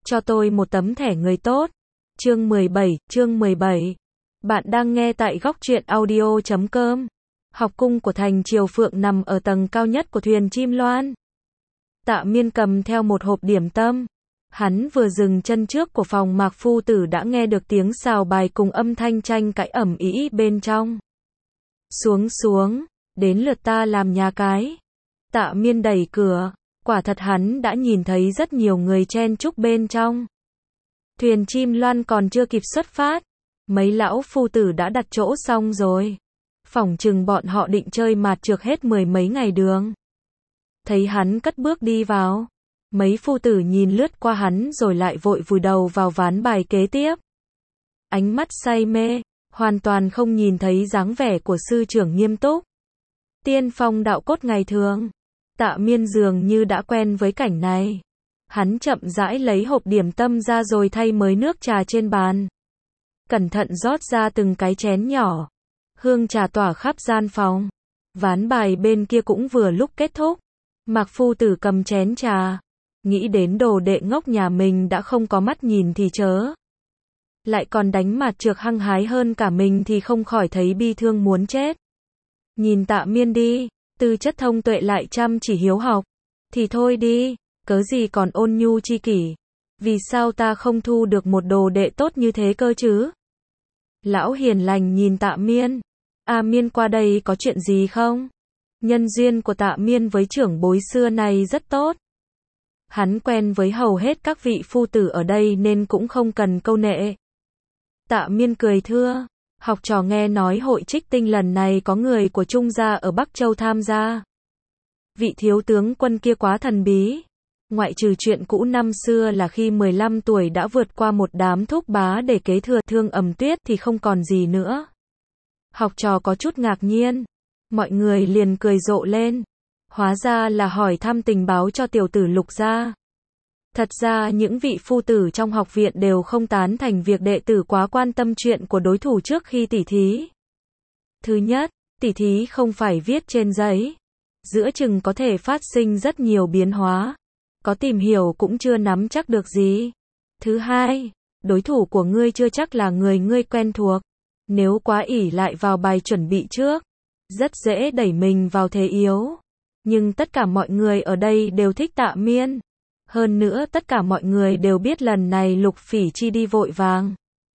cho tôi một tấm thẻ người tốt. Chương 17. Bạn đang nghe tại góc truyện audio.com. Học cung của thành Triều Phượng nằm ở tầng cao nhất của thuyền Chim Loan. Tạ Miên cầm theo một hộp điểm tâm. Hắn vừa dừng chân trước của phòng Mạc Phu Tử đã nghe được tiếng xào bài cùng âm thanh tranh cãi ầm ĩ bên trong. Xuống, đến lượt ta làm nhà cái. Tạ Miên đẩy cửa, quả thật hắn đã nhìn thấy rất nhiều người chen chúc bên trong. Thuyền Chim Loan còn chưa kịp xuất phát, mấy lão phu tử đã đặt chỗ xong rồi. Phỏng chừng bọn họ định chơi mạt trược hết mười mấy ngày đường. Thấy hắn cất bước đi vào, mấy phu tử nhìn lướt qua hắn rồi lại vội vùi đầu vào ván bài kế tiếp. Ánh mắt say mê, hoàn toàn không nhìn thấy dáng vẻ của sư trưởng nghiêm túc. Tiên phong đạo cốt ngày thường. Tạ Miên dường như đã quen với cảnh này. Hắn chậm rãi lấy hộp điểm tâm ra rồi thay mới nước trà trên bàn. Cẩn thận rót ra từng cái chén nhỏ. Hương trà tỏa khắp gian phòng. Ván bài bên kia cũng vừa lúc kết thúc. Mạc Phu Tử cầm chén trà. Nghĩ đến đồ đệ ngốc nhà mình đã không có mắt nhìn thì chớ. Lại còn đánh mạt trược hăng hái hơn cả mình thì không khỏi thấy bi thương muốn chết. Nhìn Tạ Miên đi, tư chất thông tuệ lại chăm chỉ hiếu học. Thì thôi đi, cớ gì còn ôn nhu chi kỷ. Vì sao ta không thu được một đồ đệ tốt như thế cơ chứ? Lão hiền lành nhìn Tạ Miên. A Miên qua đây có chuyện gì không? Nhân duyên của Tạ Miên với trưởng bối xưa này rất tốt. Hắn quen với hầu hết các vị phu tử ở đây nên cũng không cần câu nệ. Tạ Miên cười thưa, học trò nghe nói hội trích tinh lần này có người của Trung gia ở Bắc Châu tham gia. Vị thiếu tướng quân kia quá thần bí. Ngoại trừ chuyện cũ năm xưa là khi 15 tuổi đã vượt qua một đám thúc bá để kế thừa Thương Ẩm Tuyết thì không còn gì nữa. Học trò có chút ngạc nhiên. Mọi người liền cười rộ lên. Hóa ra là hỏi thăm tình báo cho tiểu tử Lục gia. Thật ra những vị phu tử trong học viện đều không tán thành việc đệ tử quá quan tâm chuyện của đối thủ trước khi tỉ thí. Thứ nhất, tỉ thí không phải viết trên giấy. Giữa chừng có thể phát sinh rất nhiều biến hóa. Có tìm hiểu cũng chưa nắm chắc được gì. Thứ hai, đối thủ của ngươi chưa chắc là người ngươi quen thuộc. Nếu quá ỷ lại vào bài chuẩn bị trước, rất dễ đẩy mình vào thế yếu. Nhưng tất cả mọi người ở đây đều thích Tạ Miên. Hơn nữa tất cả mọi người đều biết lần này Lục Phỉ Chi đi vội vàng.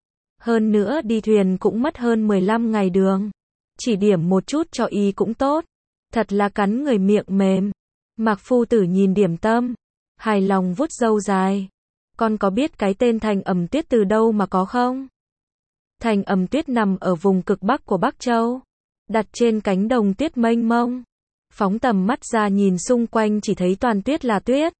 Hơn nữa đi thuyền cũng mất hơn 15 ngày đường. Chỉ điểm một chút cho y cũng tốt. Thật là cắn người miệng mềm. Mạc Phu Tử nhìn điểm tâm, hài lòng vuốt râu dài. Con có biết cái tên Thành Ẩm Tuyết từ đâu mà có không? Thành Ẩm Tuyết nằm ở vùng cực bắc của Bắc Châu. Đặt trên cánh đồng tuyết mênh mông. Phóng tầm mắt ra nhìn xung quanh chỉ thấy toàn tuyết là tuyết.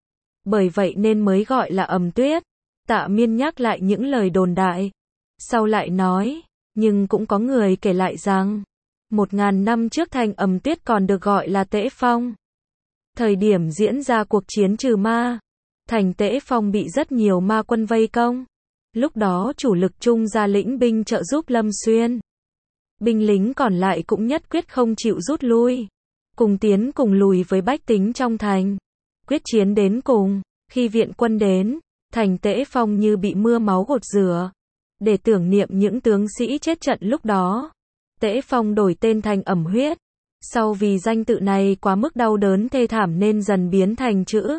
Bởi vậy nên mới gọi là Ẩm Tuyết. Tạ Miên nhắc lại những lời đồn đại. Sau lại nói, nhưng cũng có người kể lại rằng 1000 năm trước Thành Ẩm Tuyết còn được gọi là Tễ Phong. Thời điểm diễn ra cuộc chiến trừ ma, thành Tễ Phong bị rất nhiều ma quân vây công. Lúc đó chủ lực Trung gia lĩnh binh trợ giúp Lâm Xuyên. Binh lính còn lại cũng nhất quyết không chịu rút lui. Cùng tiến cùng lùi với bách tính trong thành. Quyết chiến đến cùng, khi viện quân đến, thành Tễ Phong như bị mưa máu gột rửa. Để tưởng niệm những tướng sĩ chết trận lúc đó, Tễ Phong đổi tên thành Ẩm Huyết. Sau vì danh tự này quá mức đau đớn thê thảm nên dần biến thành chữ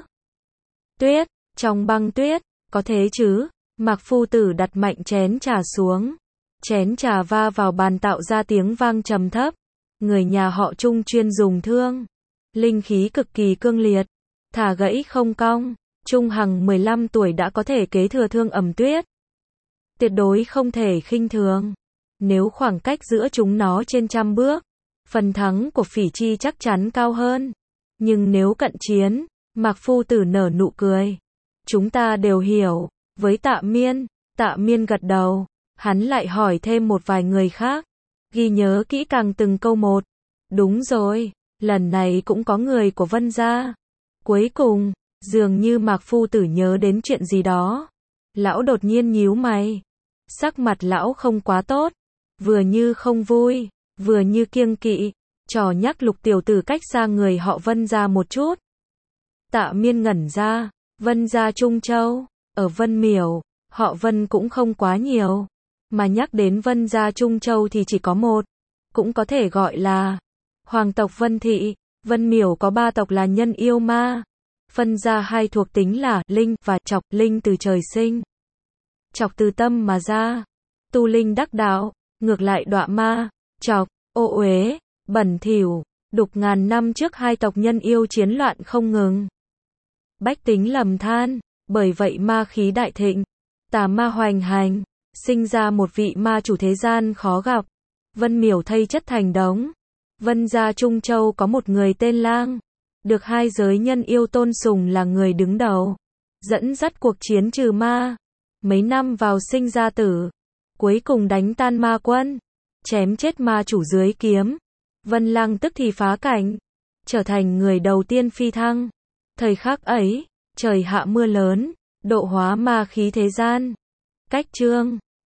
Tuyết, trong băng tuyết, có thế chứ? Mạc Phu Tử đặt mạnh chén trà xuống. Chén trà va vào bàn tạo ra tiếng vang trầm thấp. Người nhà họ Trung chuyên dùng thương. Linh khí cực kỳ cương liệt. Thả gãy không cong. Trung Hằng 15 tuổi đã có thể kế thừa Thương Ẩm Tuyết. Tuyệt đối không thể khinh thường. Nếu khoảng cách giữa chúng nó trên 100 bước, phần thắng của Phỉ Chi chắc chắn cao hơn. Nhưng nếu cận chiến, Mạc Phu Tử nở nụ cười. Chúng ta đều hiểu. Với Tạ Miên gật đầu. Hắn lại hỏi thêm một vài người khác. Ghi nhớ kỹ càng từng câu một. Đúng rồi, lần này cũng có người của Vân gia. Cuối cùng, dường như Mạc Phu Tử nhớ đến chuyện gì đó. Lão đột nhiên nhíu mày. Sắc mặt lão không quá tốt. Vừa như không vui, vừa như kiêng kỵ. Trò nhắc Lục tiểu tử cách xa người họ Vân gia một chút. Tạ Miên ngẩn ra. Vân gia Trung Châu. Ở Vân Miểu, họ Vân cũng không quá nhiều. Mà nhắc đến Vân gia Trung Châu thì chỉ có một. Cũng có thể gọi là hoàng tộc Vân Thị. Vân Miểu có 3 tộc là Nhân Yêu Ma. Phân ra 2 thuộc tính là Linh và Trọc. Linh từ trời sinh, Trọc từ tâm mà ra. Tu linh đắc đạo, ngược lại đọa ma. Trọc, ô uế, bẩn thỉu, đục. Ngàn năm trước 2 tộc Nhân Yêu chiến loạn không ngừng. Bách tính lầm than, bởi vậy ma khí đại thịnh, tà ma hoành hành, sinh ra một vị ma chủ thế gian khó gặp. Vân Miểu thây chất thành đống. Vân gia Trung Châu có một người tên Lang, được 2 giới Nhân Yêu tôn sùng là người đứng đầu, dẫn dắt cuộc chiến trừ ma. Mấy năm vào sinh ra tử, cuối cùng đánh tan ma quân, chém chết ma chủ dưới kiếm. Vân Lang tức thì phá cảnh, trở thành người đầu tiên phi thăng. Thời khắc ấy, trời hạ mưa lớn, độ hóa ma khí thế gian. Cách chương